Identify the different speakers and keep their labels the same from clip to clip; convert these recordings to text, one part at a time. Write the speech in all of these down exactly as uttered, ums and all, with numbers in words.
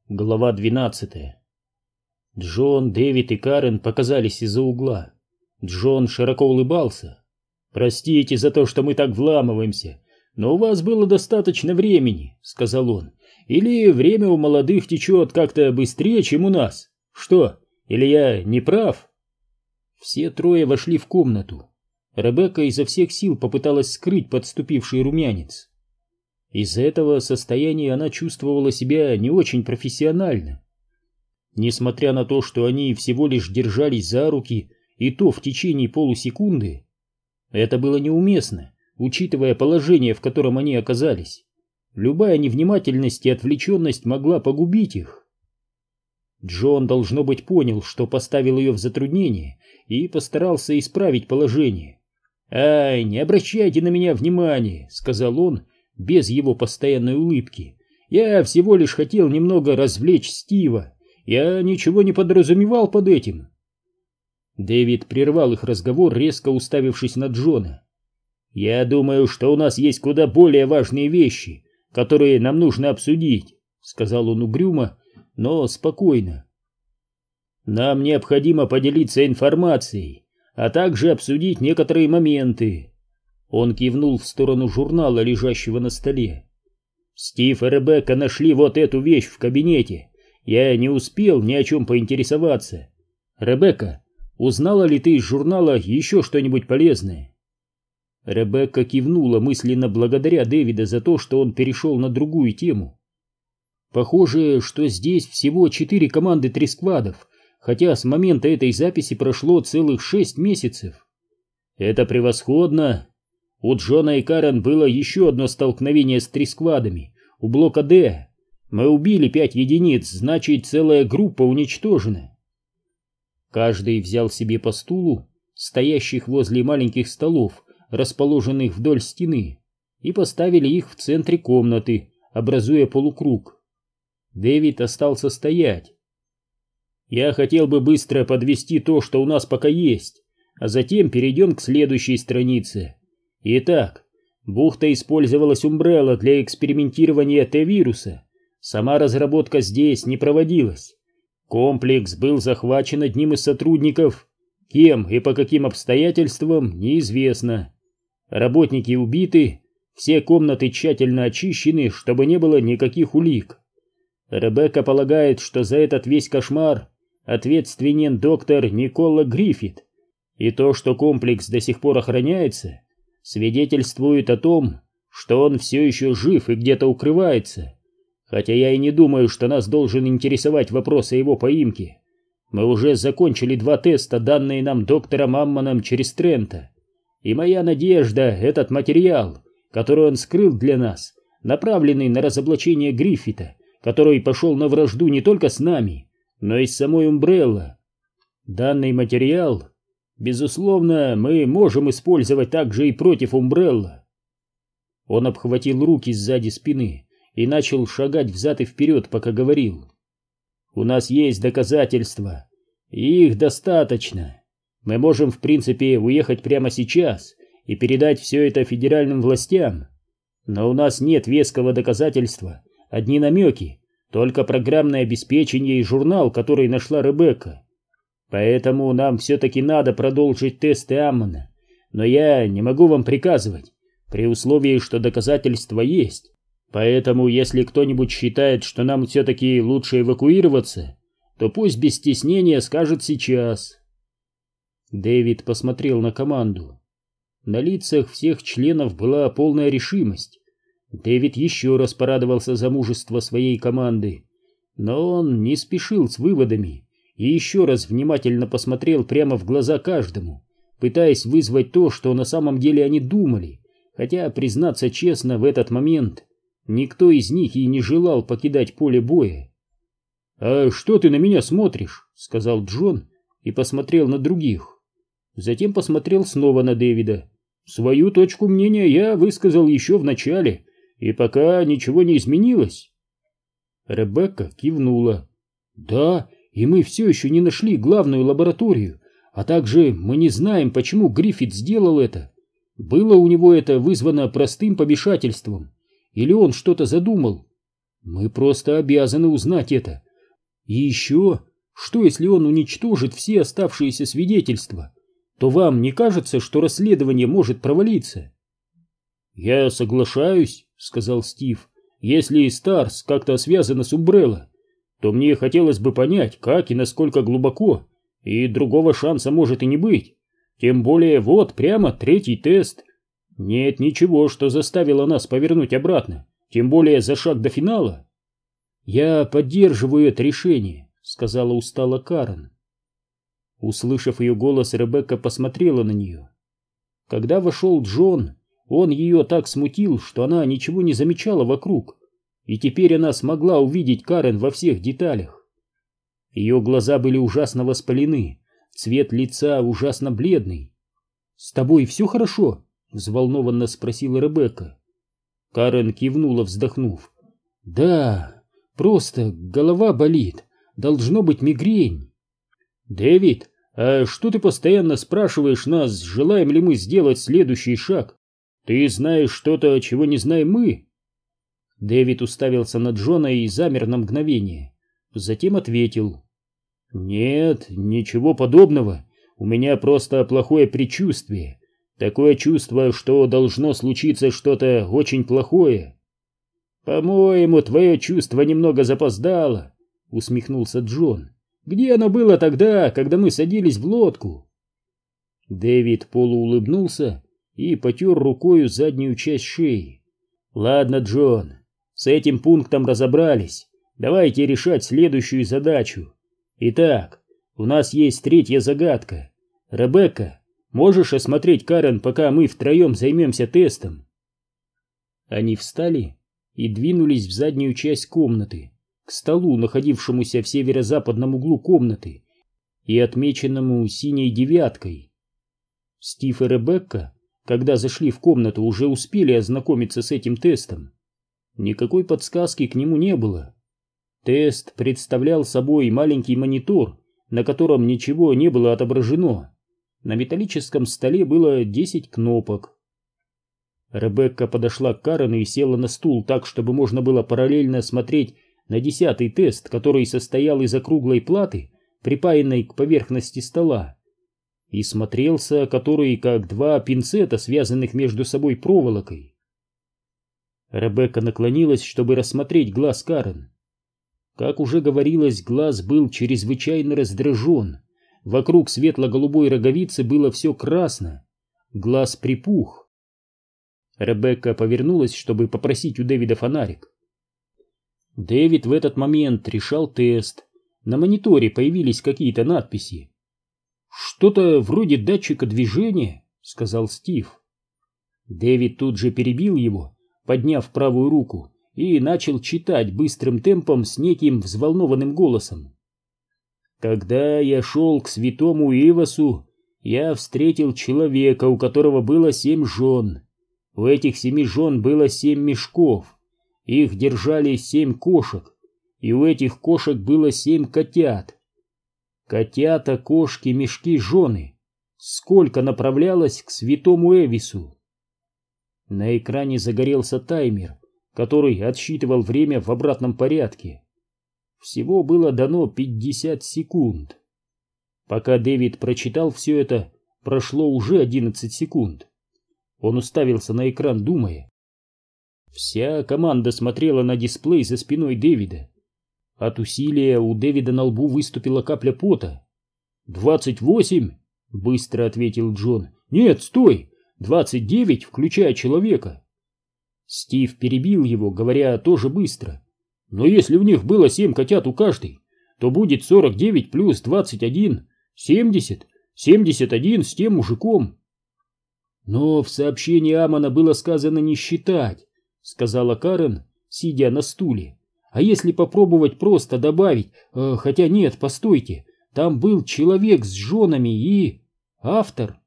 Speaker 1: Глава двенадцатая. Джон, Дэвид и Карен показались из-за угла. Джон широко улыбался. «Простите за то, что мы так вламываемся, но у вас было достаточно времени», — сказал он. «Или время у молодых течет как-то быстрее, чем у нас? Что, или я не прав?» Все трое вошли в комнату. Ребекка изо всех сил попыталась скрыть подступивший румянец. Из-за этого состояния она чувствовала себя не очень профессионально. Несмотря на то, что они всего лишь держались за руки, и то в течение полусекунды, это было неуместно, учитывая положение, в котором они оказались. Любая невнимательность и отвлеченность могла погубить их. Джон, должно быть, понял, что поставил ее в затруднение, и постарался исправить положение. «Ай, не обращайте на меня внимания», — сказал он, без его постоянной улыбки. «Я всего лишь хотел немного развлечь Стива. Я ничего не подразумевал под этим». Дэвид прервал их разговор, резко уставившись на Джона. «Я думаю, что у нас есть куда более важные вещи, которые нам нужно обсудить», — сказал он угрюмо, но спокойно. «Нам необходимо поделиться информацией, а также обсудить некоторые моменты». Он кивнул в сторону журнала, лежащего на столе. «Стив и Ребекка нашли вот эту вещь в кабинете. Я не успел ни о чем поинтересоваться. Ребекка, узнала ли ты из журнала еще что-нибудь полезное?» Ребекка кивнула, мысленно благодаря Дэвида за то, что он перешел на другую тему. «Похоже, что здесь всего четыре команды трисквадов, хотя с момента этой записи прошло целых шесть месяцев». «Это превосходно. У Джона и Карен было еще одно столкновение с трисквадами у блока Д. Мы убили пять единиц, значит, целая группа уничтожена». Каждый взял себе по стулу, стоящих возле маленьких столов, расположенных вдоль стены, и поставили их в центре комнаты, образуя полукруг. Дэвид остался стоять. «Я хотел бы быстро подвести то, что у нас пока есть, а затем перейдем к следующей странице. Итак, бухта использовалась Umbrella для экспериментирования Т-вируса. Сама разработка здесь не проводилась. Комплекс был захвачен одним из сотрудников. Кем и по каким обстоятельствам, неизвестно. Работники убиты, все комнаты тщательно очищены, чтобы не было никаких улик. Ребекка полагает, что за этот весь кошмар ответственен доктор Никола Гриффит, и то, что комплекс до сих пор охраняется, свидетельствует о том, что он все еще жив и где-то укрывается, хотя я и не думаю, что нас должен интересовать вопрос о его поимке. Мы уже закончили два теста, данные нам доктором Аммоном через Трента, и моя надежда — этот материал, который он скрыл для нас, направленный на разоблачение Гриффита, который пошел на вражду не только с нами, но и с самой Umbrella. Данный материал, безусловно, мы можем использовать также и против Umbrella». Он обхватил руки сзади спины и начал шагать взад и вперед, пока говорил. «У нас есть доказательства, и их достаточно. Мы можем, в принципе, уехать прямо сейчас и передать все это федеральным властям, но у нас нет веского доказательства, одни намеки, только программное обеспечение и журнал, который нашла Ребекка. Поэтому нам все-таки надо продолжить тесты Аммона, но я не могу вам приказывать, при условии, что доказательства есть. Поэтому, если кто-нибудь считает, что нам все-таки лучше эвакуироваться, то пусть без стеснения скажет сейчас». Дэвид посмотрел на команду. На лицах всех членов была полная решимость. Дэвид еще раз порадовался за мужество своей команды, но он не спешил с выводами и еще раз внимательно посмотрел прямо в глаза каждому, пытаясь вызвать то, что на самом деле они думали, хотя, признаться честно, в этот момент никто из них и не желал покидать поле боя. «А что ты на меня смотришь?» — сказал Джон и посмотрел на других. Затем посмотрел снова на Дэвида. «Свою точку мнения я высказал еще в начале, и пока ничего не изменилось». Ребекка кивнула. «Да, и мы все еще не нашли главную лабораторию, а также мы не знаем, почему Гриффит сделал это. Было у него это вызвано простым помешательством, или он что-то задумал?» Мы просто обязаны узнать это. И еще, что если он уничтожит все оставшиеся свидетельства, то вам не кажется, что расследование может провалиться? Я соглашаюсь, сказал Стив. Если Старс как-то связана с Умбрелла, то мне хотелось бы понять, как и насколько глубоко, и другого шанса может и не быть. Тем более вот прямо третий тест. Нет ничего, что заставило нас повернуть обратно, тем более за шаг до финала. Я поддерживаю это решение, сказала устало Карен. Услышав ее голос, Ребекка посмотрела на нее. Когда вошел Джон, он ее так смутил, что она ничего не замечала вокруг, и теперь она смогла увидеть Карен во всех деталях. Ее глаза были ужасно воспалены, цвет лица ужасно бледный. «С тобой все хорошо?» — взволнованно спросила Ребекка. Карен кивнула, вздохнув. «Да, просто голова болит, должно быть мигрень». «Дэвид, а что ты постоянно спрашиваешь нас, желаем ли мы сделать следующий шаг? Ты знаешь что-то, чего не знаем мы?» Дэвид уставился на Джона и замер на мгновение. Затем ответил. «Нет, ничего подобного. У меня просто плохое предчувствие. Такое чувство, что должно случиться что-то очень плохое». «По-моему, твое чувство немного запоздало», — усмехнулся Джон. «Где оно было тогда, когда мы садились в лодку?» Дэвид полуулыбнулся и потер рукою заднюю часть шеи. «Ладно, Джон, с этим пунктом разобрались. Давайте решать следующую задачу. Итак, у нас есть третья загадка. Ребекка, можешь осмотреть Карен, пока мы втроем займемся тестом?» Они встали и двинулись в заднюю часть комнаты, к столу, находившемуся в северо-западном углу комнаты и отмеченному синей девяткой. Стив и Ребекка, когда зашли в комнату, уже успели ознакомиться с этим тестом. Никакой подсказки к нему не было. Тест представлял собой маленький монитор, на котором ничего не было отображено. На металлическом столе было десять кнопок. Ребекка подошла к Карен и села на стул так, чтобы можно было параллельно смотреть на десятый тест, который состоял из округлой платы, припаянной к поверхности стола, и смотрелся который как два пинцета, связанных между собой проволокой. Ребекка наклонилась, чтобы рассмотреть глаз Карен. Как уже говорилось, глаз был чрезвычайно раздражен. Вокруг светло-голубой роговицы было все красно. Глаз припух. Ребекка повернулась, чтобы попросить у Дэвида фонарик. Дэвид в этот момент решал тест. На мониторе появились какие-то надписи. «Что-то вроде датчика движения», — сказал Стив. Дэвид тут же перебил его, подняв правую руку, и начал читать быстрым темпом с неким взволнованным голосом. «Когда я шел к святому Ивасу, я встретил человека, у которого было семь жен. У этих семи жен было семь мешков. Их держали семь кошек, и у этих кошек было семь котят. Котята, кошки, мешки, жены. Сколько направлялось к святому Эвису?» На экране загорелся таймер, который отсчитывал время в обратном порядке. Всего было дано пятьдесят секунд. Пока Дэвид прочитал все это, прошло уже одиннадцать секунд. Он уставился на экран, думая. Вся команда смотрела на дисплей за спиной Дэвида. От усилия у Дэвида на лбу выступила капля пота. «Двадцать восемь?» — быстро ответил Джон. «Нет, стой! Двадцать девять, включая человека!» Стив перебил его, говоря тоже быстро. «Но если в них было семь котят у каждой, то будет сорок девять плюс двадцать один, семьдесят, семьдесят один с тем мужиком». «Но в сообщении Амона было сказано не считать», — сказала Карен, сидя на стуле. «А если попробовать просто добавить, э, хотя нет, постойте, там был человек с женами и... автор».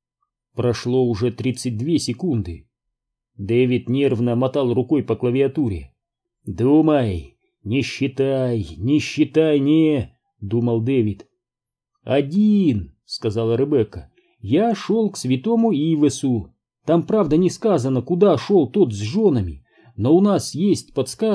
Speaker 1: Прошло уже тридцать две секунды. Дэвид нервно мотал рукой по клавиатуре. «Думай, не считай, не считай, не...» — думал Дэвид. «Один», — сказала Ребекка. «Я шел к святому Ивесу. Там, правда, не сказано, куда шел тот с женами, но у нас есть подсказка».